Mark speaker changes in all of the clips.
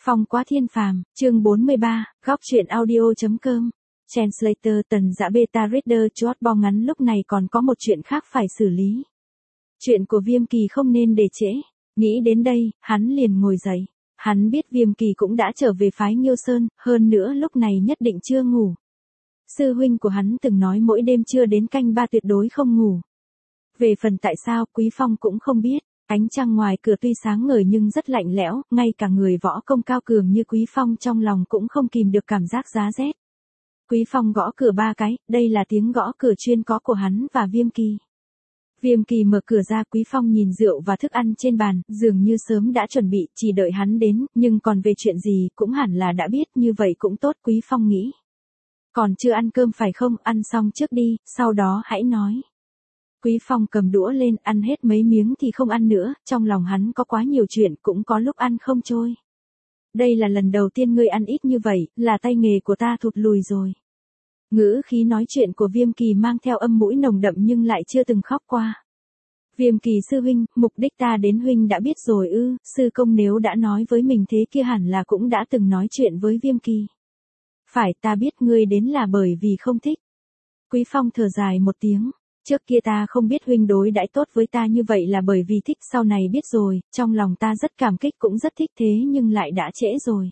Speaker 1: Phong quá thiên phàm, chương 43, góc truyện audio.com. Translator Tần Dã Beta Reader Chốt Bo ngắn lúc này còn có một chuyện khác phải xử lý. Chuyện của Viêm Kỳ không nên để trễ. Nghĩ đến đây, hắn liền ngồi dậy. Hắn biết Viêm Kỳ cũng đã trở về phái Nghiêu Sơn, hơn nữa lúc này nhất định chưa ngủ. Sư huynh của hắn từng nói mỗi đêm chưa đến canh 3 tuyệt đối không ngủ. Về phần tại sao Quý Phong cũng không biết. Ánh trăng ngoài cửa tuy sáng ngời nhưng rất lạnh lẽo, ngay cả người võ công cao cường như Quý Phong trong lòng cũng không kìm được cảm giác giá rét. Quý Phong gõ cửa 3 cái, đây là tiếng gõ cửa chuyên có của hắn và Viêm Kỳ. Viêm Kỳ mở cửa ra, Quý Phong nhìn rượu và thức ăn trên bàn, dường như sớm đã chuẩn bị, chỉ đợi hắn đến, nhưng còn về chuyện gì cũng hẳn là đã biết, như vậy cũng tốt, Quý Phong nghĩ. Còn chưa ăn cơm phải không, ăn xong trước đi, sau đó hãy nói. Quý Phong cầm đũa lên, ăn hết mấy miếng thì không ăn nữa, trong lòng hắn có quá nhiều chuyện, cũng có lúc ăn không trôi. Đây là lần đầu tiên ngươi ăn ít như vậy, là tay nghề của ta thụt lùi rồi. Ngữ khí nói chuyện của Viêm Kỳ mang theo âm mũi nồng đậm nhưng lại chưa từng khóc qua. Viêm Kỳ sư huynh, mục đích ta đến huynh đã biết rồi ư, sư công nếu đã nói với mình thế kia hẳn là cũng đã từng nói chuyện với Viêm Kỳ. Phải, ta biết ngươi đến là bởi vì không thích. Quý Phong thở dài một tiếng. Trước kia ta không biết huynh đối đãi tốt với ta như vậy là bởi vì thích, sau này biết rồi, trong lòng ta rất cảm kích cũng rất thích, thế nhưng lại đã trễ rồi.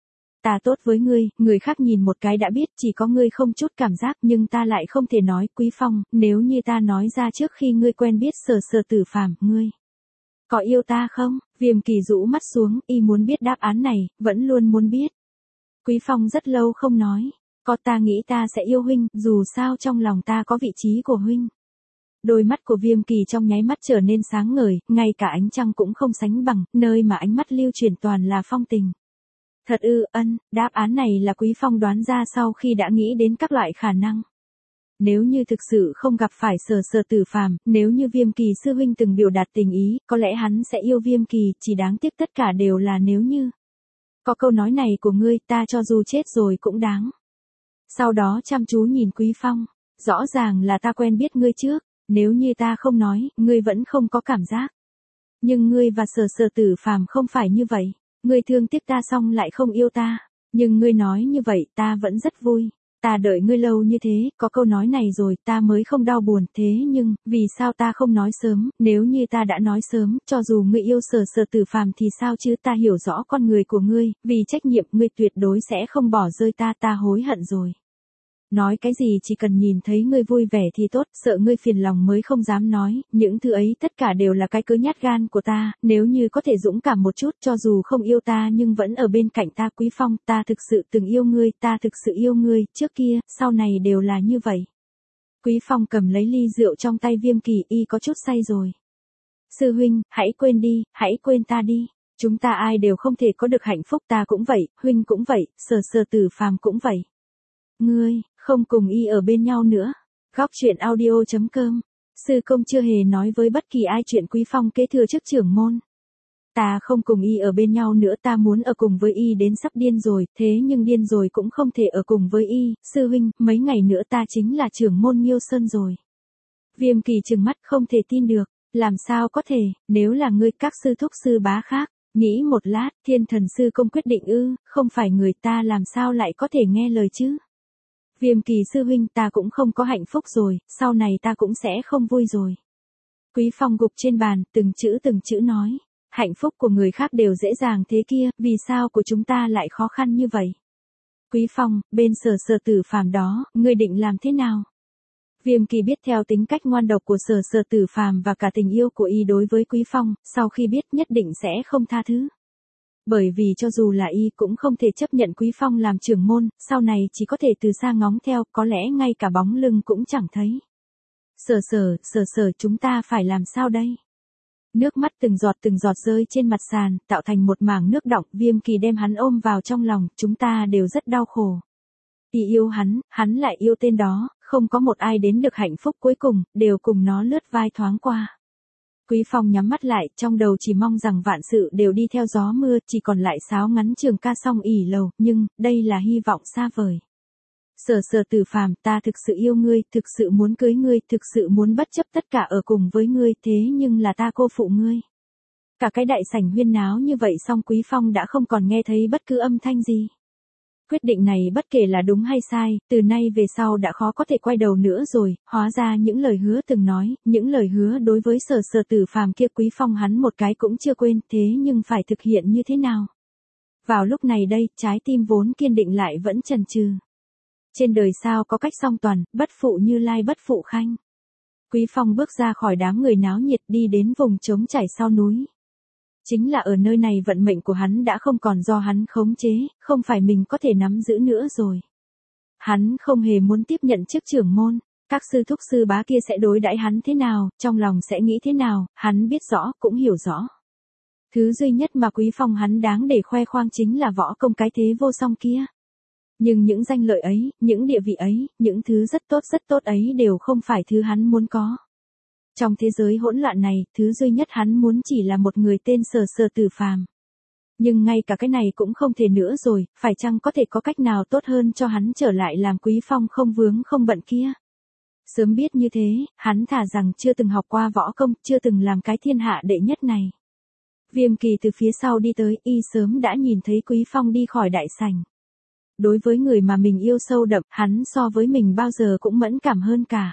Speaker 1: Ta tốt với ngươi, người khác nhìn một cái đã biết, chỉ có ngươi không chút cảm giác, nhưng ta lại không thể nói. Quý Phong, nếu như ta nói ra trước khi ngươi quen biết Sở Tử Phàm, ngươi có yêu ta không? Viêm Kỳ rũ mắt xuống, y muốn biết đáp án này, vẫn luôn muốn biết. Quý Phong rất lâu không nói. Có, ta nghĩ ta sẽ yêu huynh, dù sao trong lòng ta có vị trí của huynh. Đôi mắt của Viêm Kỳ trong nháy mắt trở nên sáng ngời, ngay cả ánh trăng cũng không sánh bằng, nơi mà ánh mắt lưu chuyển toàn là phong tình. Thật ư, đáp án này là Quý Phong đoán ra sau khi đã nghĩ đến các loại khả năng. Nếu như thực sự không gặp phải Sở Tử Phàm, nếu như Viêm Kỳ sư huynh từng biểu đạt tình ý, có lẽ hắn sẽ yêu Viêm Kỳ, chỉ đáng tiếc tất cả đều là nếu như. Có câu nói này của ngươi, ta cho dù chết rồi cũng đáng. Sau đó chăm chú nhìn Quý Phong, rõ ràng là ta quen biết ngươi trước. Nếu như ta không nói, ngươi vẫn không có cảm giác. Nhưng ngươi và Sở Tử Phàm không phải như vậy. Ngươi thương tiếc ta xong lại không yêu ta. Nhưng ngươi nói như vậy, ta vẫn rất vui. Ta đợi ngươi lâu như thế, có câu nói này rồi, ta mới không đau buồn. Thế nhưng, vì sao ta không nói sớm? Nếu như ta đã nói sớm, cho dù ngươi yêu Sở Tử Phàm thì sao chứ? Ta hiểu rõ con người của ngươi, vì trách nhiệm ngươi tuyệt đối sẽ không bỏ rơi ta, ta hối hận rồi. Nói cái gì chỉ cần nhìn thấy ngươi vui vẻ thì tốt, sợ ngươi phiền lòng mới không dám nói, những thứ ấy tất cả đều là cái cớ nhát gan của ta, nếu như có thể dũng cảm một chút cho dù không yêu ta nhưng vẫn ở bên cạnh ta. Quý Phong, ta thực sự từng yêu ngươi, ta thực sự yêu ngươi, trước kia, sau này đều là như vậy. Quý Phong cầm lấy ly rượu trong tay Viêm Kỳ, y có chút say rồi. Sư huynh, hãy quên đi, hãy quên ta đi. Chúng ta ai đều không thể có được hạnh phúc, ta cũng vậy, huynh cũng vậy, Sở Tử Phàm cũng vậy. Ngươi, không cùng y ở bên nhau nữa. Góc truyện audio.com. Sư công chưa hề nói với bất kỳ ai chuyện Quý Phong kế thừa chức trưởng môn. Ta không cùng y ở bên nhau nữa, ta muốn ở cùng với y đến sắp điên rồi, thế nhưng điên rồi cũng không thể ở cùng với y. Sư huynh, mấy ngày nữa ta chính là trưởng môn Nghiêu Sơn rồi. Viêm Kỳ trừng mắt không thể tin được. Làm sao có thể, nếu là ngươi các sư thúc sư bá khác. Nghĩ một lát, Thiên Thần sư công quyết định ư, không phải người ta làm sao lại có thể nghe lời chứ. Viêm Kỳ sư huynh, ta cũng không có hạnh phúc rồi, sau này ta cũng sẽ không vui rồi. Quý Phong gục trên bàn, từng chữ nói. Hạnh phúc của người khác đều dễ dàng thế kia, vì sao của chúng ta lại khó khăn như vậy? Quý Phong, bên Sở Tử Phàm đó, ngươi định làm thế nào? Viêm Kỳ biết theo tính cách ngoan độc của Sở Tử Phàm và cả tình yêu của y đối với Quý Phong, sau khi biết nhất định sẽ không tha thứ. Bởi vì cho dù là y cũng không thể chấp nhận Quý Phong làm trưởng môn, sau này chỉ có thể từ xa ngóng theo, có lẽ ngay cả bóng lưng cũng chẳng thấy. Sở, chúng ta phải làm sao đây? Nước mắt từng giọt rơi trên mặt sàn, tạo thành một mảng nước đọng. Viêm Kỳ đem hắn ôm vào trong lòng, chúng ta đều rất đau khổ. Y yêu hắn lại yêu tên đó, không có một ai đến được hạnh phúc cuối cùng, đều cùng nó lướt vai thoáng qua. Quý Phong nhắm mắt lại, trong đầu chỉ mong rằng vạn sự đều đi theo gió mưa, chỉ còn lại sáo ngắn trường ca song ỉ lầu, nhưng, đây là hy vọng xa vời. Sở Tử Phàm, ta thực sự yêu ngươi, thực sự muốn cưới ngươi, thực sự muốn bất chấp tất cả ở cùng với ngươi, thế nhưng là ta cô phụ ngươi. Cả cái đại sảnh huyên náo như vậy xong Quý Phong đã không còn nghe thấy bất cứ âm thanh gì. Quyết định này bất kể là đúng hay sai, từ nay về sau đã khó có thể quay đầu nữa rồi, hóa ra những lời hứa từng nói, những lời hứa đối với Sở Sở Tử Phàm kia Quý Phong hắn một cái cũng chưa quên, thế nhưng phải thực hiện như thế nào? Vào lúc này đây, trái tim vốn kiên định lại vẫn chần chừ. Trên đời sao có cách song toàn, bất phụ Như Lai bất phụ Khanh. Quý Phong bước ra khỏi đám người náo nhiệt đi đến vùng trống trải sau núi. Chính là ở nơi này vận mệnh của hắn đã không còn do hắn khống chế, không phải mình có thể nắm giữ nữa rồi. Hắn không hề muốn tiếp nhận chức trưởng môn, các sư thúc sư bá kia sẽ đối đãi hắn thế nào, trong lòng sẽ nghĩ thế nào, hắn biết rõ, cũng hiểu rõ. Thứ duy nhất mà Quý Phong hắn đáng để khoe khoang chính là võ công cái thế vô song kia. Nhưng những danh lợi ấy, những địa vị ấy, những thứ rất tốt ấy đều không phải thứ hắn muốn có. Trong thế giới hỗn loạn này, thứ duy nhất hắn muốn chỉ là một người tên Sở Sở Tử Phàm. Nhưng ngay cả cái này cũng không thể nữa rồi, phải chăng có thể có cách nào tốt hơn cho hắn trở lại làm Quý Phong không vướng không bận kia? Sớm biết như thế, hắn thà rằng chưa từng học qua võ công, chưa từng làm cái thiên hạ đệ nhất này. Viêm Kỳ từ phía sau đi tới, y sớm đã nhìn thấy Quý Phong đi khỏi đại sảnh. Đối với người mà mình yêu sâu đậm, hắn so với mình bao giờ cũng mẫn cảm hơn cả.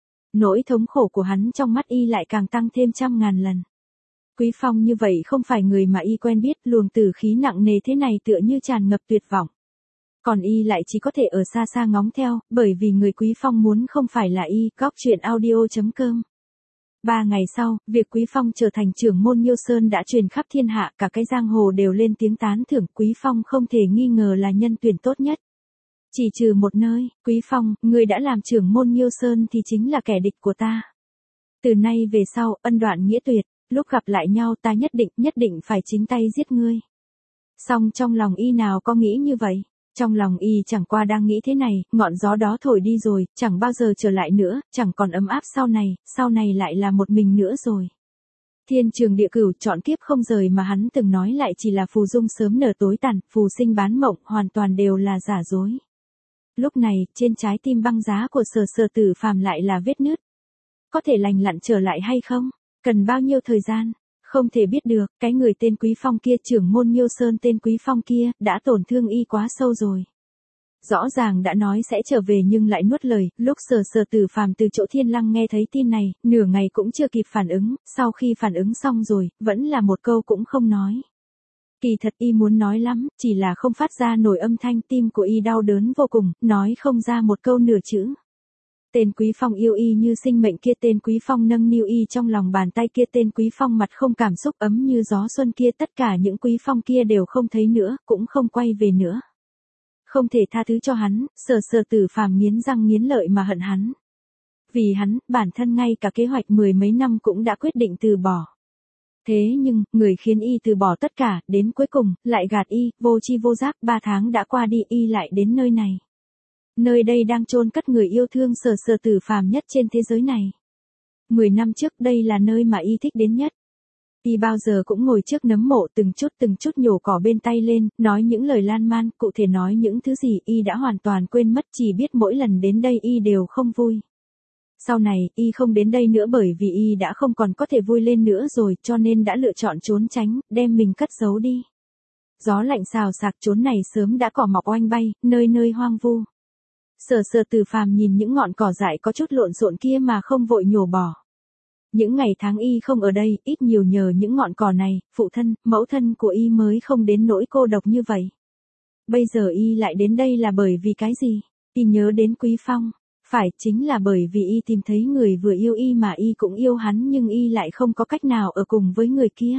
Speaker 1: Nỗi thống khổ của hắn trong mắt y lại càng tăng thêm 100.000 lần. Quý Phong như vậy không phải người mà y quen biết, luồng tử khí nặng nề thế này tựa như tràn ngập tuyệt vọng. Còn y lại chỉ có thể ở xa xa ngóng theo, bởi vì người Quý Phong muốn không phải là y. Góc truyện audio.com 3 ngày sau, việc Quý Phong trở thành trưởng môn Nhiêu Sơn đã truyền khắp thiên hạ, cả cái giang hồ đều lên tiếng tán thưởng, Quý Phong không thể nghi ngờ là nhân tuyển tốt nhất. Chỉ trừ một nơi, Quý Phong, người đã làm trưởng môn Nhiêu Sơn thì chính là kẻ địch của ta. Từ nay về sau, ân đoạn nghĩa tuyệt, lúc gặp lại nhau ta nhất định phải chính tay giết ngươi. Song trong lòng y nào có nghĩ như vậy? Trong lòng y chẳng qua đang nghĩ thế này, ngọn gió đó thổi đi rồi, chẳng bao giờ trở lại nữa, chẳng còn ấm áp sau này lại là một mình nữa rồi. Thiên trường địa cửu, chọn kiếp không rời mà hắn từng nói lại chỉ là phù dung sớm nở tối tàn, phù sinh bán mộng, hoàn toàn đều là giả dối. Lúc này, trên trái tim băng giá của Sở Sở Tử Phàm lại là vết nứt. Có thể lành lặn trở lại hay không? Cần bao nhiêu thời gian? Không thể biết được, cái người tên Quý Phong kia, trưởng môn Nhiêu Sơn tên Quý Phong kia, đã tổn thương y quá sâu rồi. Rõ ràng đã nói sẽ trở về nhưng lại nuốt lời, lúc Sở Sở Tử Phàm từ chỗ Thiên Lăng nghe thấy tin này, nửa ngày cũng chưa kịp phản ứng, sau khi phản ứng xong rồi, vẫn là một câu cũng không nói. Kỳ thật y muốn nói lắm, chỉ là không phát ra nổi âm thanh, tim của y đau đớn vô cùng, nói không ra một câu nửa chữ. Tên Quý Phong yêu y như sinh mệnh kia, tên Quý Phong nâng niu y trong lòng bàn tay kia, tên Quý Phong mặt không cảm xúc ấm như gió xuân kia, tất cả những Quý Phong kia đều không thấy nữa, cũng không quay về nữa. Không thể tha thứ cho hắn, Sở Sở Tử Phàm nghiến răng nghiến lợi mà hận hắn. Vì hắn, bản thân ngay cả kế hoạch 10 mấy năm cũng đã quyết định từ bỏ. Thế nhưng, người khiến y từ bỏ tất cả, đến cuối cùng, lại gạt y, vô tri vô giác, 3 tháng đã qua đi y lại đến nơi này. Nơi đây đang chôn cất người yêu thương Sở Sở Tử Phàm nhất trên thế giới này. 10 năm trước đây là nơi mà y thích đến nhất. Y bao giờ cũng ngồi trước nấm mộ từng chút nhổ cỏ bên tay lên, nói những lời lan man, cụ thể nói những thứ gì y đã hoàn toàn quên mất, chỉ biết mỗi lần đến đây y đều không vui. Sau này, y không đến đây nữa bởi vì y đã không còn có thể vui lên nữa rồi, cho nên đã lựa chọn trốn tránh, đem mình cất giấu đi. Gió lạnh xào xạc, chốn này sớm đã cỏ mọc oanh bay, nơi nơi hoang vu. Sở Sở Tử Phàm nhìn những ngọn cỏ dại có chút lộn xộn kia mà không vội nhổ bỏ. Những ngày tháng y không ở đây, ít nhiều nhờ những ngọn cỏ này, phụ thân, mẫu thân của y mới không đến nỗi cô độc như vậy. Bây giờ y lại đến đây là bởi vì cái gì? Y nhớ đến Quý Phong. Phải, chính là bởi vì y tìm thấy người vừa yêu y mà y cũng yêu hắn, nhưng y lại không có cách nào ở cùng với người kia.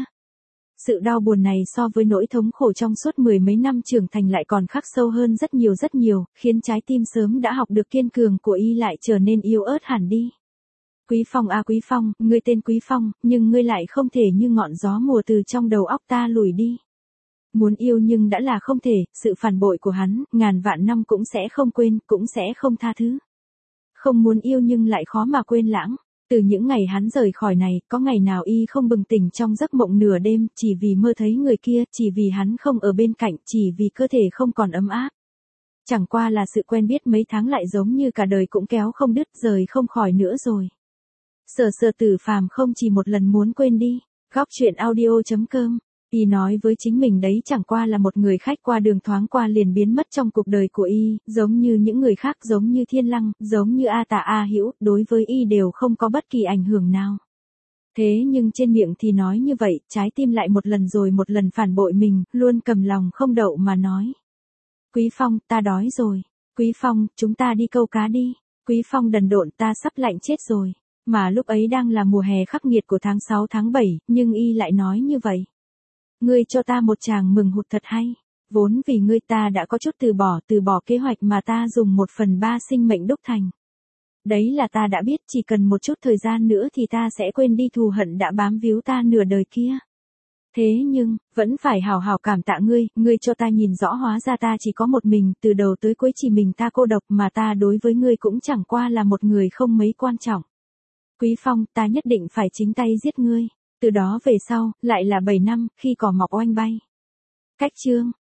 Speaker 1: Sự đau buồn này so với nỗi thống khổ trong suốt 10 mấy năm trưởng thành lại còn khắc sâu hơn rất nhiều, khiến trái tim sớm đã học được kiên cường của y lại trở nên yếu ớt hẳn đi. Quý Phong à Quý Phong, ngươi tên Quý Phong, nhưng ngươi lại không thể như ngọn gió mùa từ trong đầu óc ta lùi đi. Muốn yêu nhưng đã là không thể, sự phản bội của hắn, ngàn vạn năm cũng sẽ không quên, cũng sẽ không tha thứ. Không muốn yêu nhưng lại khó mà quên lãng. Từ những ngày hắn rời khỏi này, có ngày nào y không bừng tỉnh trong giấc mộng nửa đêm, chỉ vì mơ thấy người kia, chỉ vì hắn không ở bên cạnh, chỉ vì cơ thể không còn ấm áp. Chẳng qua là sự quen biết mấy tháng lại giống như cả đời cũng kéo không đứt, rời không khỏi nữa rồi. Sở Sở Tử Phàm không chỉ một lần muốn quên đi. Góc chuyện audio.com. Y nói với chính mình đấy chẳng qua là một người khách qua đường thoáng qua liền biến mất trong cuộc đời của Y, giống như những người khác, giống như Thiên Lăng, giống như A Tà A Hữu, đối với Y đều không có bất kỳ ảnh hưởng nào. Thế nhưng trên miệng thì nói như vậy, trái tim lại một lần rồi một lần phản bội mình, luôn cầm lòng không đậu mà nói. Quý Phong, ta đói rồi. Quý Phong, chúng ta đi câu cá đi. Quý Phong đần độn, ta sắp lạnh chết rồi. Mà lúc ấy đang là mùa hè khắc nghiệt của tháng 6 tháng 7, nhưng Y lại nói như vậy. Ngươi cho ta một tràng mừng hụt thật hay. Vốn vì ngươi ta đã có chút từ bỏ kế hoạch mà ta dùng 1/3 sinh mệnh đúc thành. Đấy là ta đã biết chỉ cần một chút thời gian nữa thì ta sẽ quên đi thù hận đã bám víu ta nửa đời kia. Thế nhưng, vẫn phải hào hào cảm tạ ngươi cho ta nhìn rõ hóa ra ta chỉ có một mình, từ đầu tới cuối chỉ mình ta cô độc mà ta đối với ngươi cũng chẳng qua là một người không mấy quan trọng. Quý Phong, ta nhất định phải chính tay giết ngươi. Từ đó về sau, lại là 7 năm, khi cỏ mọc oanh bay. Cách chương